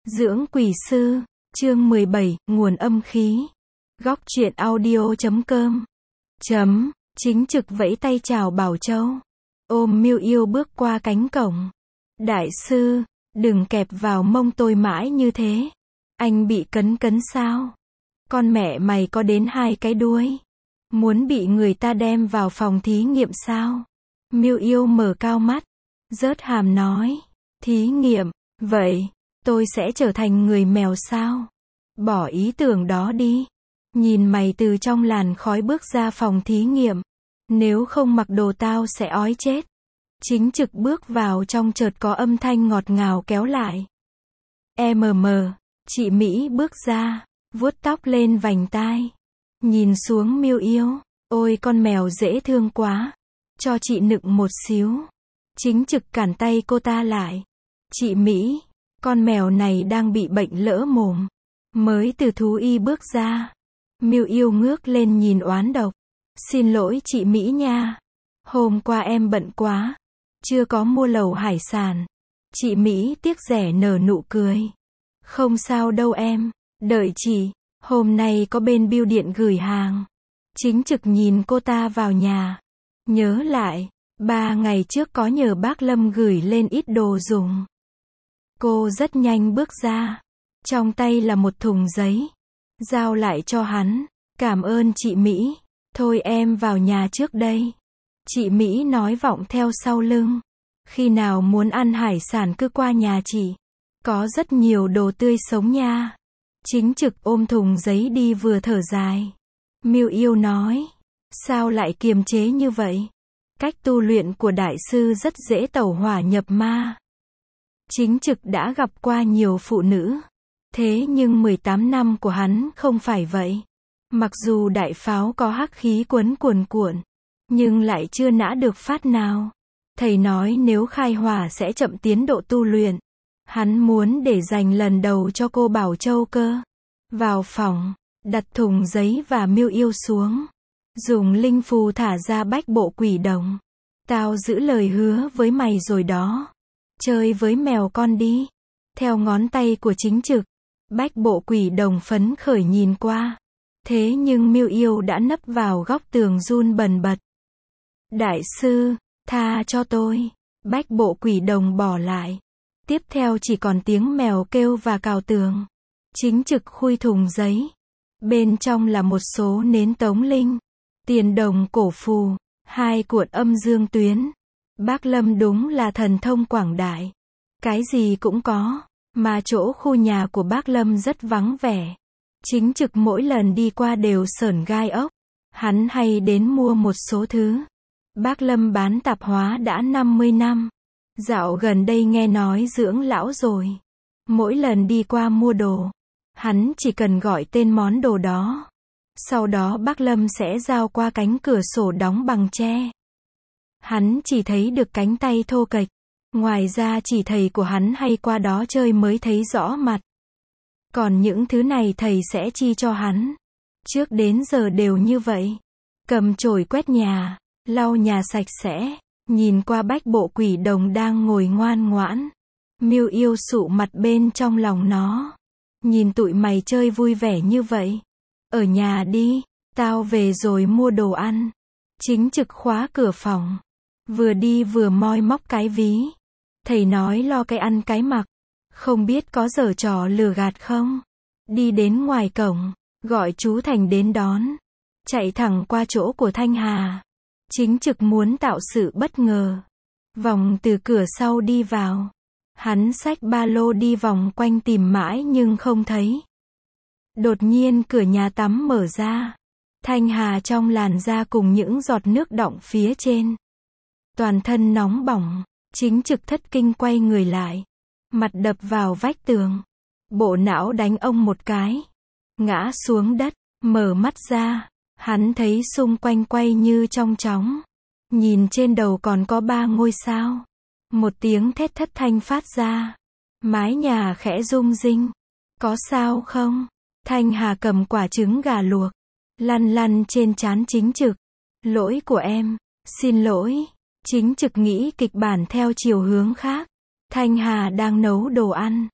Dưỡng quỷ sư, chương 17, nguồn âm khí. Góc truyện audio.com. Chính trực vẫy tay chào Bảo Châu. Ôm Miêu Yêu bước qua cánh cổng. Đại sư, đừng kẹp vào mông tôi mãi như thế. Anh bị cấn sao? Con mẹ mày có đến 2 cái đuôi. Muốn bị người ta đem vào phòng thí nghiệm sao? Miêu Yêu mở cao mắt, rớt hàm nói. Thí nghiệm, vậy, tôi sẽ trở thành người mèo sao? Bỏ ý tưởng đó đi. Nhìn mày từ trong làn khói bước ra phòng thí nghiệm. Nếu không mặc đồ tao sẽ ói chết. Chính trực bước vào trong chợt có âm thanh ngọt ngào kéo lại. Chị Mỹ bước ra, vuốt tóc lên vành tai. Nhìn xuống Miêu Yêu, ôi con mèo dễ thương quá. Cho chị nựng một xíu. Chính trực cản tay cô ta lại. Chị Mỹ, con mèo này đang bị bệnh lỡ mồm. Mới từ thú y bước ra. Miêu Yêu ngước lên nhìn oán độc. Xin lỗi chị Mỹ nha. Hôm qua em bận quá. Chưa có mua lẩu hải sản. Chị Mỹ tiếc rẻ nở nụ cười. Không sao đâu em. Đợi chị. Hôm nay có bên bưu điện gửi hàng. Chính trực nhìn cô ta vào nhà. Nhớ lại. 3 ngày trước có nhờ bác Lâm gửi lên ít đồ dùng. Cô rất nhanh bước ra. Trong tay là một thùng giấy. Giao lại cho hắn. Cảm ơn chị Mỹ. Thôi em vào nhà trước đây. Chị Mỹ nói vọng theo sau lưng. Khi nào muốn ăn hải sản cứ qua nhà chị. Có rất nhiều đồ tươi sống nha. Chính trực ôm thùng giấy đi vừa thở dài. Miêu Yêu nói. Sao lại kiềm chế như vậy? Cách tu luyện của đại sư rất dễ tẩu hỏa nhập ma. Chính trực đã gặp qua nhiều phụ nữ. Thế nhưng 18 năm của hắn không phải vậy. Mặc dù đại pháo có hắc khí cuồn cuộn, nhưng lại chưa nã được phát nào. Thầy nói nếu khai hỏa sẽ chậm tiến độ tu luyện. Hắn muốn để dành lần đầu cho cô Bảo Châu cơ. Vào phòng, đặt thùng giấy và Miêu Yêu xuống. Dùng linh phù thả ra bách bộ quỷ đồng. Tao giữ lời hứa với mày rồi đó. Chơi với mèo con đi. Theo ngón tay của chính trực. Bách bộ quỷ đồng phấn khởi nhìn qua. Thế nhưng Miêu Yêu đã nấp vào góc tường run bần bật. Đại sư, tha cho tôi. Bách bộ quỷ đồng bỏ lại. Tiếp theo chỉ còn tiếng mèo kêu và cào tường. Chính trực khui thùng giấy. Bên trong là một số nến tống linh. Tiền đồng cổ phù. 2 cuộn âm dương tuyến. Bác Lâm đúng là thần thông quảng đại. Cái gì cũng có. Mà chỗ khu nhà của bác Lâm rất vắng vẻ. Chính trực mỗi lần đi qua đều sởn gai ốc. Hắn hay đến mua một số thứ. Bác Lâm bán tạp hóa đã 50 năm. Dạo gần đây nghe nói dưỡng lão rồi. Mỗi lần đi qua mua đồ, hắn chỉ cần gọi tên món đồ đó. Sau đó bác Lâm sẽ giao qua cánh cửa sổ đóng bằng tre. Hắn chỉ thấy được cánh tay thô kệch. Ngoài ra chỉ thầy của hắn hay qua đó chơi mới thấy rõ mặt. Còn những thứ này thầy sẽ chi cho hắn. Trước đến giờ đều như vậy. Cầm chổi quét nhà, lau nhà sạch sẽ. Nhìn qua bách bộ quỷ đồng đang ngồi ngoan ngoãn. Miêu Yêu sụ mặt bên trong lòng nó. Nhìn tụi mày chơi vui vẻ như vậy. Ở nhà đi, tao về rồi mua đồ ăn. Chính trực khóa cửa phòng. Vừa đi vừa moi móc cái ví. Thầy nói lo cái ăn cái mặc. Không biết có giở trò lừa gạt không? Đi đến ngoài cổng, gọi chú Thành đến đón. Chạy thẳng qua chỗ của Thanh Hà. Chính trực muốn tạo sự bất ngờ. Vòng từ cửa sau đi vào. Hắn xách ba lô đi vòng quanh tìm mãi nhưng không thấy. Đột nhiên cửa nhà tắm mở ra. Thanh Hà trong làn da cùng những giọt nước đọng phía trên. Toàn thân nóng bỏng. Chính trực thất kinh quay người lại. Mặt đập vào vách tường. Bộ não đánh ông một cái. Ngã xuống đất. Mở mắt ra. Hắn thấy xung quanh quay như trong chóng. Nhìn trên đầu còn có 3 ngôi sao. Một tiếng thét thất thanh phát ra. Mái nhà khẽ rung rinh. Có sao không? Thanh Hà cầm quả trứng gà luộc. Lăn lăn trên trán chính trực. Lỗi của em. Xin lỗi. Chính trực nghĩ kịch bản theo chiều hướng khác. Thanh Hà đang nấu đồ ăn.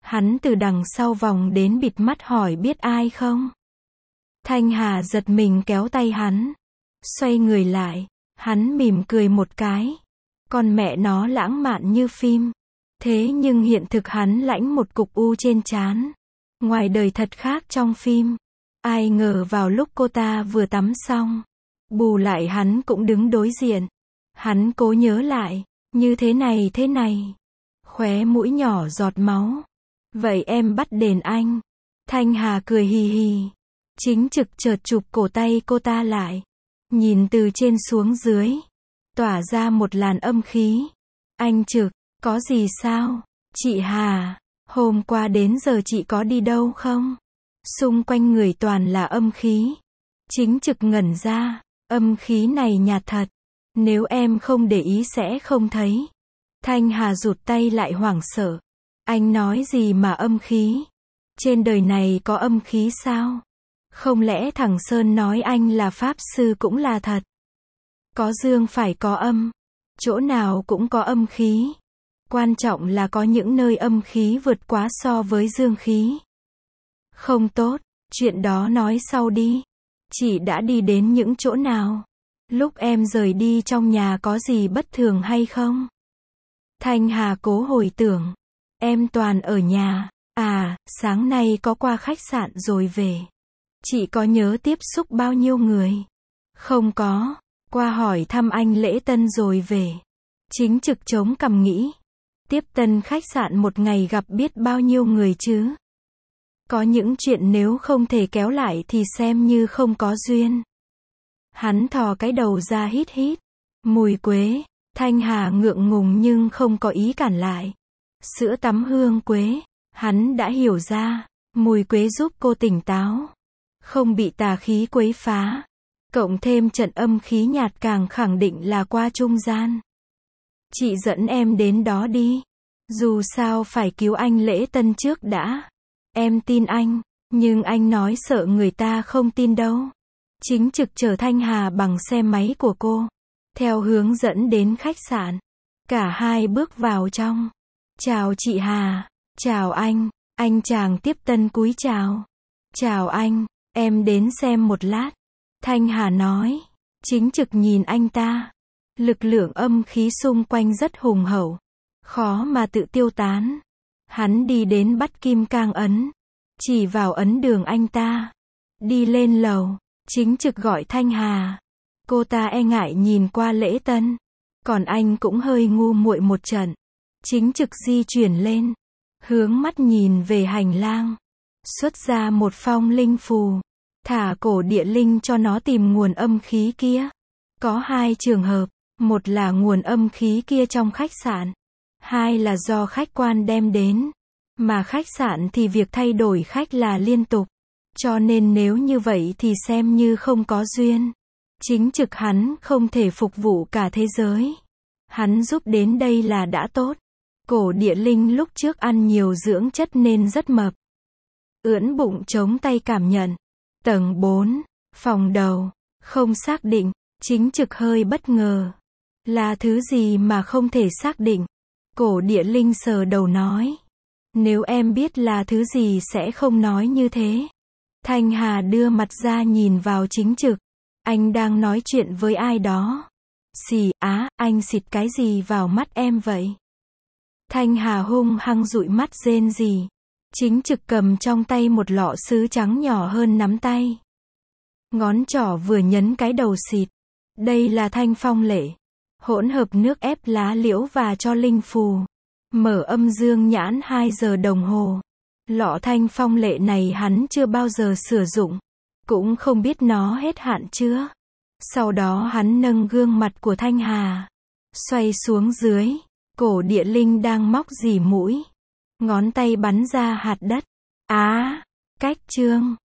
Hắn từ đằng sau vòng đến bịt mắt hỏi biết ai không? Thanh Hà giật mình kéo tay hắn. Xoay người lại, hắn mỉm cười một cái. Con mẹ nó lãng mạn như phim. Thế nhưng hiện thực hắn lãnh một cục u trên trán. Ngoài đời thật khác trong phim. Ai ngờ vào lúc cô ta vừa tắm xong, bù lại hắn cũng đứng đối diện. Hắn cố nhớ lại, như thế này. Khóe mũi nhỏ giọt máu. Vậy em bắt đền anh. Thanh Hà cười hì hì. Chính Trực chợt chụp cổ tay cô ta lại. Nhìn từ trên xuống dưới. Tỏa ra một làn âm khí. Anh Trực, có gì sao? Chị Hà, hôm qua đến giờ chị có đi đâu không? Xung quanh người toàn là âm khí. Chính Trực ngẩn ra. Âm khí này nhạt thật. Nếu em không để ý sẽ không thấy. Thanh Hà rụt tay lại hoảng sợ. Anh nói gì mà âm khí? Trên đời này có âm khí sao? Không lẽ thằng Sơn nói anh là pháp sư cũng là thật? Có dương phải có âm. Chỗ nào cũng có âm khí. Quan trọng là có những nơi âm khí vượt quá so với dương khí. Không tốt, chuyện đó nói sau đi. Chị đã đi đến những chỗ nào? Lúc em rời đi trong nhà có gì bất thường hay không? Thanh Hà cố hồi tưởng. Em toàn ở nhà. À, sáng nay có qua khách sạn rồi về. Chị có nhớ tiếp xúc bao nhiêu người? Không có. Qua hỏi thăm anh lễ tân rồi về. Chính Trực chống cằm nghĩ. Tiếp tân khách sạn một ngày gặp biết bao nhiêu người chứ? Có những chuyện nếu không thể kéo lại thì xem như không có duyên. Hắn thò cái đầu ra hít hít. Mùi quế. Thanh Hà ngượng ngùng nhưng không có ý cản lại. Sữa tắm hương quế. Hắn đã hiểu ra. Mùi quế giúp cô tỉnh táo. Không bị tà khí quấy phá. Cộng thêm trận âm khí nhạt càng khẳng định là qua trung gian. Chị dẫn em đến đó đi. Dù sao phải cứu anh lễ tân trước đã. Em tin anh. Nhưng anh nói sợ người ta không tin đâu. Chính Trực chở Thanh Hà bằng xe máy của cô. Theo hướng dẫn đến khách sạn. Cả hai bước vào trong. Chào chị Hà. Chào anh chàng tiếp tân cúi chào. Chào anh, em đến xem một lát. Thanh Hà nói. Chính Trực nhìn anh ta. Lực lượng âm khí xung quanh rất hùng hậu. Khó mà tự tiêu tán. Hắn đi đến bắt kim cang ấn. Chỉ vào ấn đường anh ta. Đi lên lầu. Chính Trực gọi Thanh Hà. Cô ta e ngại nhìn qua lễ tân. Còn anh cũng hơi ngu muội một trận. Chính Trực di chuyển lên. Hướng mắt nhìn về hành lang. Xuất ra một phong linh phù. Thả cổ địa linh cho nó tìm nguồn âm khí kia. Có hai trường hợp. Một là nguồn âm khí kia trong khách sạn. Hai là do khách quan đem đến. Mà khách sạn thì việc thay đổi khách là liên tục. Cho nên nếu như vậy thì xem như không có duyên. Chính Trực hắn không thể phục vụ cả thế giới. Hắn giúp đến đây là đã tốt. Cổ địa linh lúc trước ăn nhiều dưỡng chất nên rất mập. Ưỡn bụng chống tay cảm nhận. Tầng 4, phòng đầu, không xác định. Chính Trực hơi bất ngờ. Là thứ gì mà không thể xác định? Cổ địa linh sờ đầu nói. Nếu em biết là thứ gì sẽ không nói như thế. Thanh Hà đưa mặt ra nhìn vào Chính Trực. Anh đang nói chuyện với ai đó. Xì, anh xịt cái gì vào mắt em vậy? Thanh Hà hung hăng dụi mắt rên rỉ. Chính Trực cầm trong tay một lọ sứ trắng nhỏ hơn nắm tay. Ngón trỏ vừa nhấn cái đầu xịt. Đây là thanh phong lệ. Hỗn hợp nước ép lá liễu và cho linh phù. Mở âm dương nhãn 2 giờ đồng hồ. Lọ thanh phong lệ này hắn chưa bao giờ sử dụng. Cũng không biết nó hết hạn chưa. Sau đó hắn nâng gương mặt của Thanh Hà. Xoay xuống dưới. Cổ địa linh đang móc dì mũi. Ngón tay bắn ra hạt đất. Cách trương.